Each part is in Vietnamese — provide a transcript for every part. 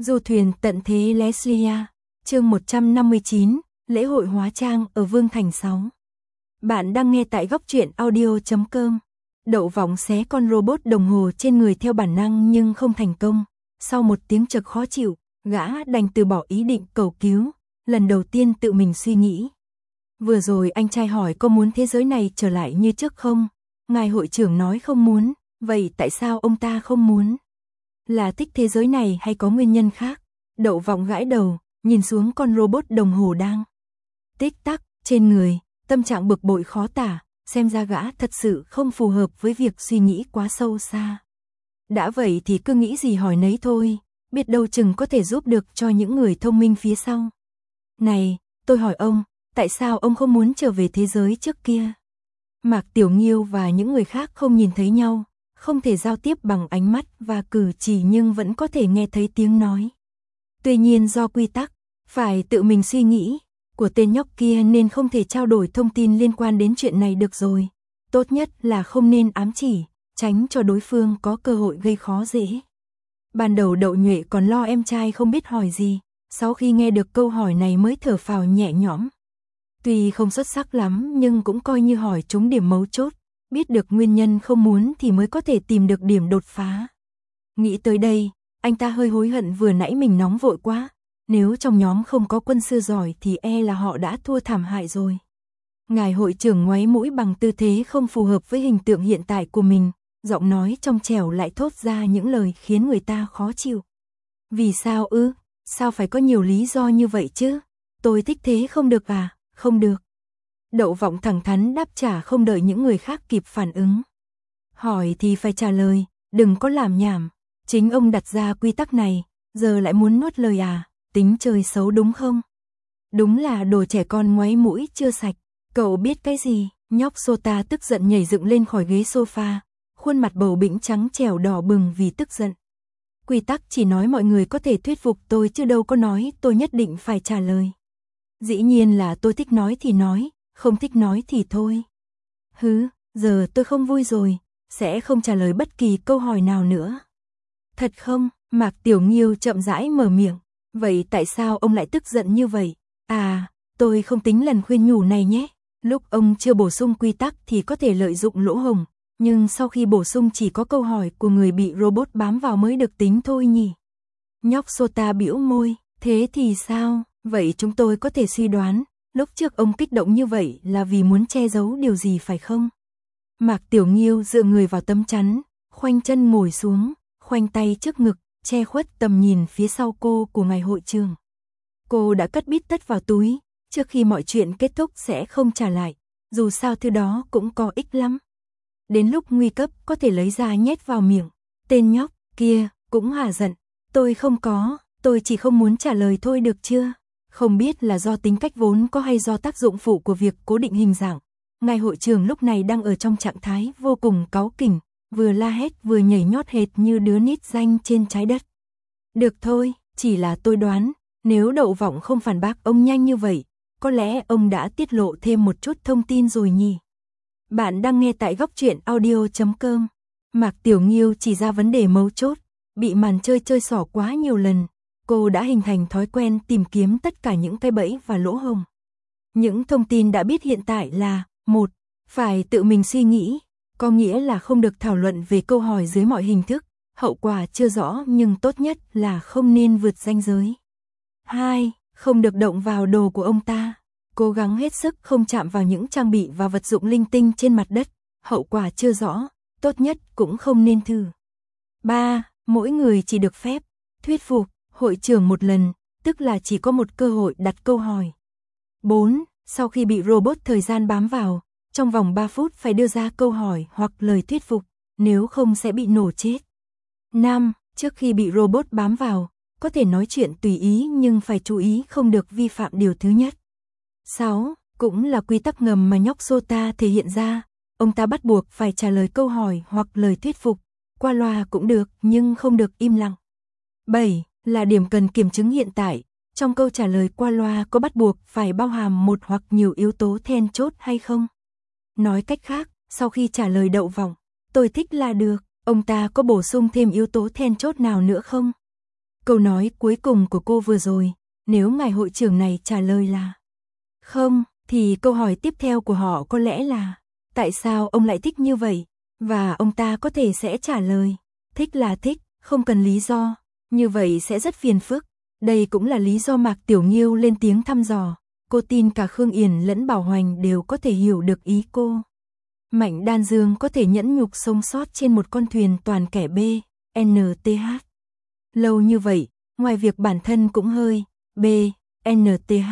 Du thuyền tận thế Leslia, chương 159, lễ hội hóa trang ở Vương Thành 6. Bạn đang nghe tại góc truyện audio.com. Đậu Võng xé con robot đồng hồ trên người theo bản năng nhưng không thành công. Sau một tiếng chực khó chịu, gã đành từ bỏ ý định cầu cứu, lần đầu tiên tự mình suy nghĩ. Vừa rồi anh trai hỏi có muốn thế giới này trở lại như trước không? Ngài hội trưởng nói không muốn, vậy tại sao ông ta không muốn? Là thích thế giới này hay có nguyên nhân khác? Đậu Võng gãi đầu, nhìn xuống con robot đồng hồ đang tích tắc trên người, tâm trạng bực bội khó tả, xem ra gã thật sự không phù hợp với việc suy nghĩ quá sâu xa. Đã vậy thì cứ nghĩ gì hỏi nấy thôi, biết đâu chừng có thể giúp được cho những người thông minh phía sau. Này, tôi hỏi ông, tại sao ông không muốn trở về thế giới trước kia? Mạc Tiểu Nghiêu và những người khác không nhìn thấy nhau, không thể giao tiếp bằng ánh mắt và cử chỉ nhưng vẫn có thể nghe thấy tiếng nói. Tuy nhiên do quy tắc, phải tự mình suy nghĩ, của tên nhóc kia nên không thể trao đổi thông tin liên quan đến chuyện này được rồi. Tốt nhất là không nên ám chỉ, tránh cho đối phương có cơ hội gây khó dễ. Ban đầu Đậu Nhuệ còn lo em trai không biết hỏi gì, sau khi nghe được câu hỏi này mới thở phào nhẹ nhõm. Tuy không xuất sắc lắm nhưng cũng coi như hỏi trúng điểm mấu chốt, biết được nguyên nhân không muốn thì mới có thể tìm được điểm đột phá. Nghĩ tới đây, anh ta hơi hối hận vừa nãy mình nóng vội quá, nếu trong nhóm không có quân sư giỏi thì là họ đã thua thảm hại rồi. Ngài hội trưởng ngoáy mũi bằng tư thế không phù hợp với hình tượng hiện tại của mình, giọng nói trong trẻo lại thốt ra những lời khiến người ta khó chịu. Vì sao ư? Sao phải có nhiều lý do như vậy chứ? Tôi thích thế không được à? Không được. Đậu Võng thẳng thắn đáp trả không đợi những người khác kịp phản ứng. Hỏi thì phải trả lời, đừng có làm nhảm. Chính ông đặt ra quy tắc này, giờ lại muốn nuốt lời à? Tính chơi xấu đúng không? Đúng là đồ trẻ con ngoáy mũi chưa sạch. Cậu biết cái gì? Nhóc Sota tức giận nhảy dựng lên khỏi ghế sofa, khuôn mặt bầu bĩnh trắng trẻo đỏ bừng vì tức giận. Quy tắc chỉ nói mọi người có thể thuyết phục tôi chứ đâu có nói tôi nhất định phải trả lời. Dĩ nhiên là tôi thích nói thì nói, không thích nói thì thôi. Hứ, giờ tôi không vui rồi, sẽ không trả lời bất kỳ câu hỏi nào nữa. Thật không? Mạc Tiểu Nghiêu chậm rãi mở miệng. Vậy tại sao ông lại tức giận như vậy? À, tôi không tính lần khuyên nhủ này nhé. Lúc ông chưa bổ sung quy tắc thì có thể lợi dụng lỗ hổng, nhưng sau khi bổ sung chỉ có câu hỏi của người bị robot bám vào mới được tính thôi nhỉ. Nhóc Sota bĩu môi, thế thì sao? Vậy chúng tôi có thể suy đoán, lúc trước ông kích động như vậy là vì muốn che giấu điều gì phải không? Mạc Tiểu Nghiêu dựa người vào tấm chắn, khoanh chân ngồi xuống, khoanh tay trước ngực, che khuất tầm nhìn phía sau cô của ngài hội trưởng. Cô đã cất bít tất vào túi, trước khi mọi chuyện kết thúc sẽ không trả lại, dù sao thứ đó cũng có ích lắm. Đến lúc nguy cấp có thể lấy ra nhét vào miệng. Tên nhóc kia cũng hả giận, tôi không có, tôi chỉ không muốn trả lời thôi được chưa? Không biết là do tính cách vốn có hay do tác dụng phụ của việc cố định hình dạng. Ngài hội trưởng lúc này đang ở trong trạng thái vô cùng cáu kỉnh, vừa la hét vừa nhảy nhót hệt như đứa nít danh trên trái đất. Được thôi, chỉ là tôi đoán, nếu Đậu Võng không phản bác ông nhanh như vậy, có lẽ ông đã tiết lộ thêm một chút thông tin rồi nhỉ. Bạn đang nghe tại góc truyện audio.com. Mạc Tiểu Nghiêu chỉ ra vấn đề mấu chốt, bị màn chơi xỏ quá nhiều lần, cô đã hình thành thói quen tìm kiếm tất cả những cái bẫy và lỗ hổng. Những thông tin đã biết hiện tại là: 1. Phải tự mình suy nghĩ, có nghĩa là không được thảo luận về câu hỏi dưới mọi hình thức, hậu quả chưa rõ nhưng tốt nhất là không nên vượt ranh giới. 2. Không được động vào đồ của ông ta, cố gắng hết sức không chạm vào những trang bị và vật dụng linh tinh trên mặt đất, hậu quả chưa rõ, tốt nhất cũng không nên thử. 3. Mỗi người chỉ được phép thuyết phục hội trưởng một lần, tức là chỉ có một cơ hội đặt câu hỏi. 4. Sau khi bị robot thời gian bám vào, trong vòng 3 phút phải đưa ra câu hỏi hoặc lời thuyết phục, nếu không sẽ bị nổ chết. 5. Trước khi bị robot bám vào, có thể nói chuyện tùy ý nhưng phải chú ý không được vi phạm điều thứ nhất. 6. Cũng là quy tắc ngầm mà nhóc Sota thể hiện ra, ông ta bắt buộc phải trả lời câu hỏi hoặc lời thuyết phục, qua loa cũng được nhưng không được im lặng. 7. Là điểm cần kiểm chứng hiện tại, trong câu trả lời qua loa có bắt buộc phải bao hàm một hoặc nhiều yếu tố then chốt hay không? Nói cách khác, sau khi trả lời Đậu Võng, tôi thích là được, ông ta có bổ sung thêm yếu tố then chốt nào nữa không? Câu nói cuối cùng của cô vừa rồi, nếu ngài hội trưởng này trả lời là không, thì câu hỏi tiếp theo của họ có lẽ là tại sao ông lại thích như vậy? Và ông ta có thể sẽ trả lời, thích là thích, không cần lý do, như vậy sẽ rất phiền phức. Đây cũng là lý do Mạc Tiểu Nghiêu lên tiếng thăm dò, cô tin cả Khương Yển lẫn Bảo Hoành đều có thể hiểu được ý cô. Mạnh Đan Dương có thể nhẫn nhục sống sót trên một con thuyền toàn kẻ B, NTH. Lâu như vậy, ngoài việc bản thân cũng hơi B, NTH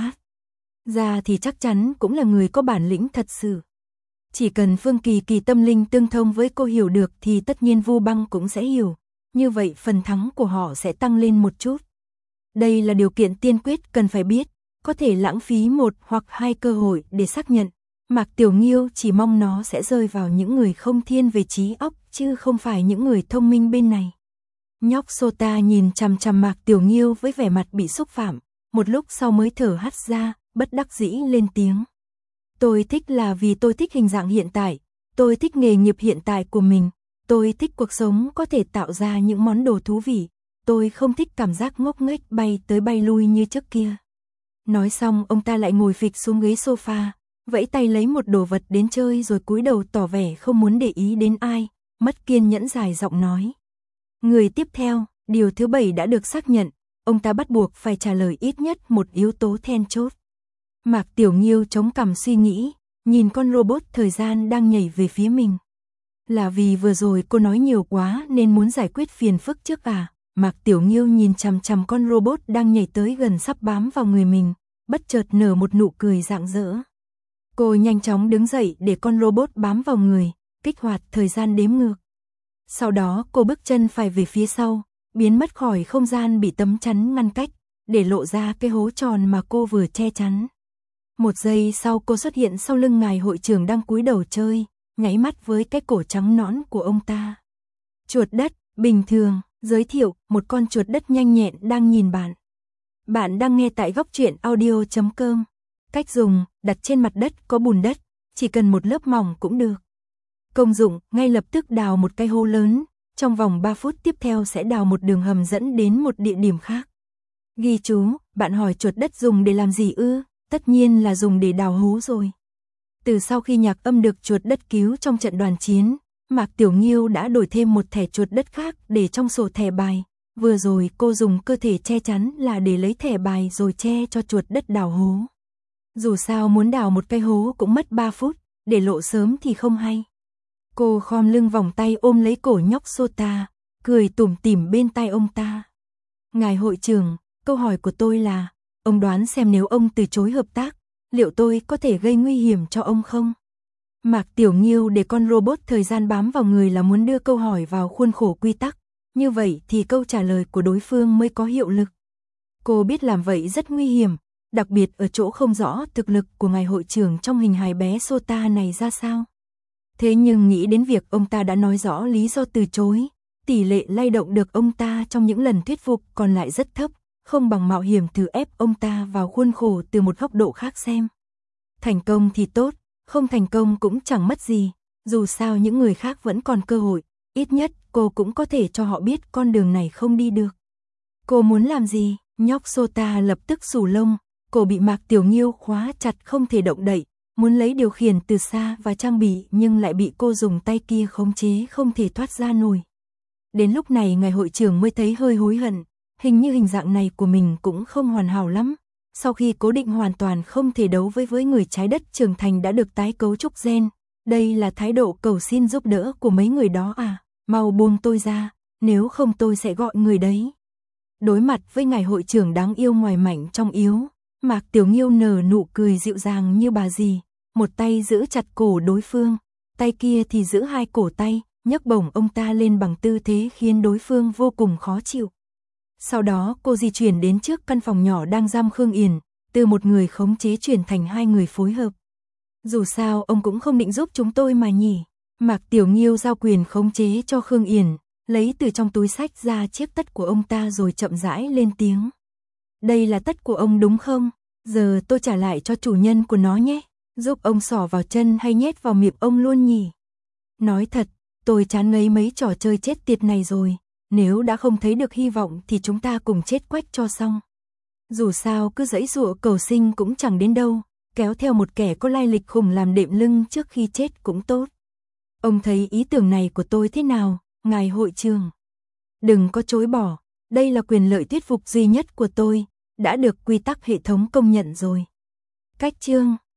ra thì chắc chắn cũng là người có bản lĩnh thật sự. Chỉ cần Phương Kỳ Kỳ tâm linh tương thông với cô hiểu được thì tất nhiên Vu Băng cũng sẽ hiểu. Như vậy phần thắng của họ sẽ tăng lên một chút. Đây là điều kiện tiên quyết cần phải biết. Có thể lãng phí một hoặc hai cơ hội để xác nhận. Mạc Tiểu Nghiêu chỉ mong nó sẽ rơi vào những người không thiên về trí óc chứ không phải những người thông minh bên này. Nhóc Sota nhìn chằm chằm Mạc Tiểu Nghiêu với vẻ mặt bị xúc phạm. Một lúc sau mới thở hắt ra, bất đắc dĩ lên tiếng. Tôi thích là vì tôi thích hình dạng hiện tại, tôi thích nghề nghiệp hiện tại của mình, tôi thích cuộc sống có thể tạo ra những món đồ thú vị, tôi không thích cảm giác ngốc nghếch bay tới bay lui như trước kia. Nói xong ông ta lại ngồi phịch xuống ghế sofa, vẫy tay lấy một đồ vật đến chơi rồi cúi đầu tỏ vẻ không muốn để ý đến ai, mất kiên nhẫn dài giọng nói. Người tiếp theo, điều thứ 7 đã được xác nhận, ông ta bắt buộc phải trả lời ít nhất một yếu tố then chốt. Mạc Tiểu Nghiêu chống cằm suy nghĩ, nhìn con robot thời gian đang nhảy về phía mình. Là vì vừa rồi cô nói nhiều quá nên muốn giải quyết phiền phức trước à? Mạc Tiểu Nghiêu nhìn chằm chằm con robot đang nhảy tới gần sắp bám vào người mình, bất chợt nở một nụ cười rạng rỡ. Cô nhanh chóng đứng dậy để con robot bám vào người, kích hoạt thời gian đếm ngược. Sau đó cô bước chân phải về phía sau, biến mất khỏi không gian bị tấm chắn ngăn cách, để lộ ra cái hố tròn mà cô vừa che chắn. Một giây sau cô xuất hiện sau lưng ngài hội trưởng đang cúi đầu chơi, nháy mắt với cái cổ trắng nõn của ông ta. Chuột đất, bình thường, giới thiệu, một con chuột đất nhanh nhẹn đang nhìn bạn. Bạn đang nghe tại goctruyện.audio.com. Cách dùng, đặt trên mặt đất có bùn đất, chỉ cần một lớp mỏng cũng được. Công dụng, ngay lập tức đào một cái hố lớn, trong vòng 3 phút tiếp theo sẽ đào một đường hầm dẫn đến một địa điểm khác. Ghi chú, bạn hỏi chuột đất dùng để làm gì ư? Tất nhiên là dùng để đào hố rồi. Từ sau khi Nhạc Âm được chuột đất cứu trong trận đoàn chiến, Mạc Tiểu Nghiêu đã đổi thêm một thẻ chuột đất khác để trong sổ thẻ bài. Vừa rồi cô dùng cơ thể che chắn là để lấy thẻ bài rồi che cho chuột đất đào hố. Dù sao muốn đào một cái hố cũng mất 3 phút, để lộ sớm thì không hay. Cô khom lưng vòng tay ôm lấy cổ nhóc Sota, cười tủm tỉm bên tai ông ta. Ngài hội trưởng, câu hỏi của tôi là, ông đoán xem nếu ông từ chối hợp tác, liệu tôi có thể gây nguy hiểm cho ông không? Mạc Tiểu Nghiêu để con robot thời gian bám vào người là muốn đưa câu hỏi vào khuôn khổ quy tắc, như vậy thì câu trả lời của đối phương mới có hiệu lực. Cô biết làm vậy rất nguy hiểm, đặc biệt ở chỗ không rõ thực lực của ngài hội trưởng trong hình hài bé Sota này ra sao. Thế nhưng nghĩ đến việc ông ta đã nói rõ lý do từ chối, tỷ lệ lay động được ông ta trong những lần thuyết phục còn lại rất thấp, không bằng mạo hiểm thử ép ông ta vào khuôn khổ từ một góc độ khác xem. Thành công thì tốt, không thành công cũng chẳng mất gì, dù sao những người khác vẫn còn cơ hội, ít nhất cô cũng có thể cho họ biết con đường này không đi được. Cô muốn làm gì? Nhóc Sota lập tức xù lông, cổ bị Mạc Tiểu Nghiêu khóa chặt không thể động đậy, muốn lấy điều khiển từ xa và trang bị nhưng lại bị cô dùng tay kia khống chế không thể thoát ra nổi. Đến lúc này ngài hội trưởng mới thấy hơi hối hận, hình như hình dạng này của mình cũng không hoàn hảo lắm. Sau khi cố định hoàn toàn không thể đấu với người trái đất trưởng thành đã được tái cấu trúc gen, đây là thái độ cầu xin giúp đỡ của mấy người đó à, mau buông tôi ra, nếu không tôi sẽ gọi người đấy. Đối mặt với ngài hội trưởng đáng yêu ngoài mạnh trong yếu, Mạc Tiểu Nghiêu nở nụ cười dịu dàng như bà dì, một tay giữ chặt cổ đối phương, tay kia thì giữ hai cổ tay, nhấc bổng ông ta lên bằng tư thế khiến đối phương vô cùng khó chịu. Sau đó cô di chuyển đến trước căn phòng nhỏ đang giam Khương Yển, từ một người khống chế chuyển thành hai người phối hợp. Dù sao ông cũng không định giúp chúng tôi mà nhỉ. Mạc Tiểu Nghiêu giao quyền khống chế cho Khương Yển, lấy từ trong túi xách ra chiếc tất của ông ta rồi chậm rãi lên tiếng. Đây là tất của ông đúng không? Giờ tôi trả lại cho chủ nhân của nó nhé. Giúp ông xỏ vào chân hay nhét vào miệng ông luôn nhỉ? Nói thật, tôi chán ngấy mấy trò chơi chết tiệt này rồi. Nếu đã không thấy được hy vọng thì chúng ta cùng chết quách cho xong. Dù sao cứ giãy giụa cầu sinh cũng chẳng đến đâu, kéo theo một kẻ có lai lịch khủng làm đệm lưng trước khi chết cũng tốt. Ông thấy ý tưởng này của tôi thế nào, ngài hội trưởng? Đừng có chối bỏ, đây là quyền lợi thuyết phục duy nhất của tôi, đã được quy tắc hệ thống công nhận rồi. Cách chương